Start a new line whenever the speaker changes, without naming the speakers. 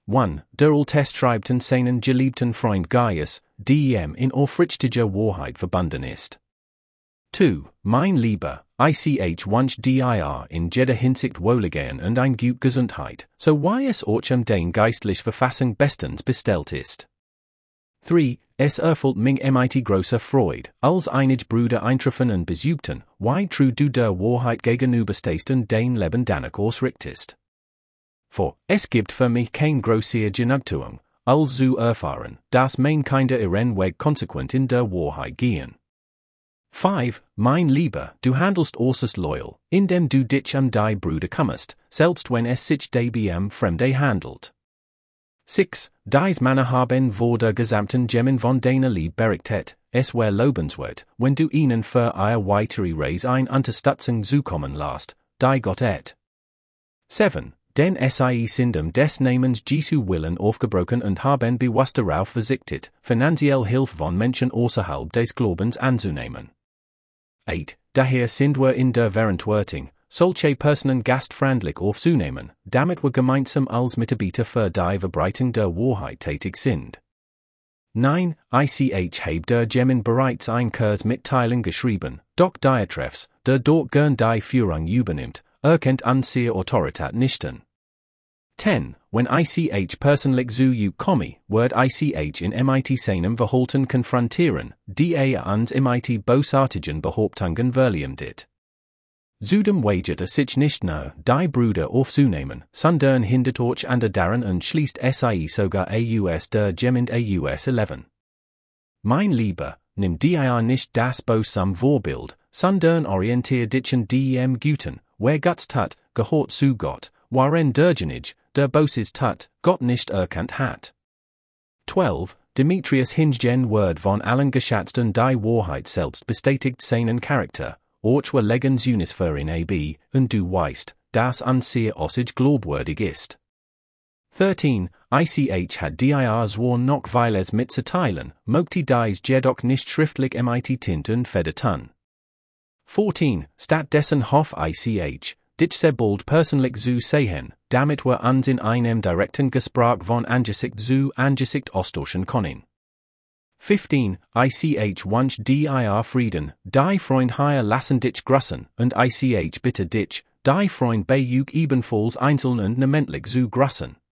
1. Der Alltestschreibten seinen geliebten Freund Gaius, dem in aufrichtiger Wahrheit verbunden ist. 2. Mein Lieber, ich wünsche dir in jeder Hinsicht Wohlergehen und ein gute Gesundheit, so wie es euch den geistlich Verfassung bestens bestellt ist. 3. Es erfüllt mich mit großer Freude, als einig Brüder eintreffen und besuchten, wie true du der Wahrheit gegenüberstehst und dein Leben danach ausrichtest. 4. Es gibt für mich kein größere Genugtuung, als zu erfahren, dass mein Kinder ihren Weg konsequent in der Wahrheit gehen. 5. Mein Lieber, du handelst äußerst loyal, indem du dich die Brüder kümmerst, selbst wenn es sich dabei Fremde handelt. 6. Dies Männer haben vor der gesamten Gemen von deiner Liebe berichtet, es wär lobenswert, wenn du ihnen für ihre weitere Reise ein Unterstützung zukommen lässt, die Gott et. 7. Denn sie sind des Namens Jesu willen aufgebrochen und haben bewusst darauf verzichtet, finanziell Hilfe von Menschen außerhalb des Glaubens anzunehmen. 8. Daher sind wir in der Verantwortung, solche Personen gastfreundlich aufzunehmen, damit wir gemeinsam als Mitarbeiter für die Verbreitung der Wahrheit tätig sind. 9. Ich habe der Gemen bereits ein Kursmitteilung geschrieben, doch Dietreffs, der dort gern die Führung übernimmt, erkennt unsere Autorität nicht an. 10. Wenn ich persönlich zu you komme, wird ich in mit seinem Verhalten konfrontieren, die uns mit bösartigen Behauptungen verleumdet. Zudem wagert es sich nicht nur, die Brüder aufzunehmen, sondern hindert euch an der daran und schließt sogar aus der Gemeinde aus 11. Mein Lieber, nimm dir nicht das bösam Vorbild, sondern orientier dich an dem Guten, wer Gott's tat, gehört zu Gott, waren derjenige, der Böses tat, Gott nicht erkannt hat. 12. Demetrius Hingen Word von allen Geschatzten die Wahrheit selbst bestätigt seinen Charakter, euch wir legen Unis für in ab, und du weißt, dass unsere Aussage glaubwürdig ist. 13. Ich hat dir zwar noch weil es mitzuteilen, möchte dies jedoch nicht schriftlich mit Tinte und Feder tun. 14. Stattdessen hoff ich, dich sehr bald persönlich zu sehen, damit wir uns in einem direkten Gespräch von Angesicht zu Angesicht austauschen können. 15. Ich wünsche dir Frieden, die Freund hier lassen dich grüßen, und ich bitte dich, die Freund bei ebenfalls einzeln und namentlich zu grüßen.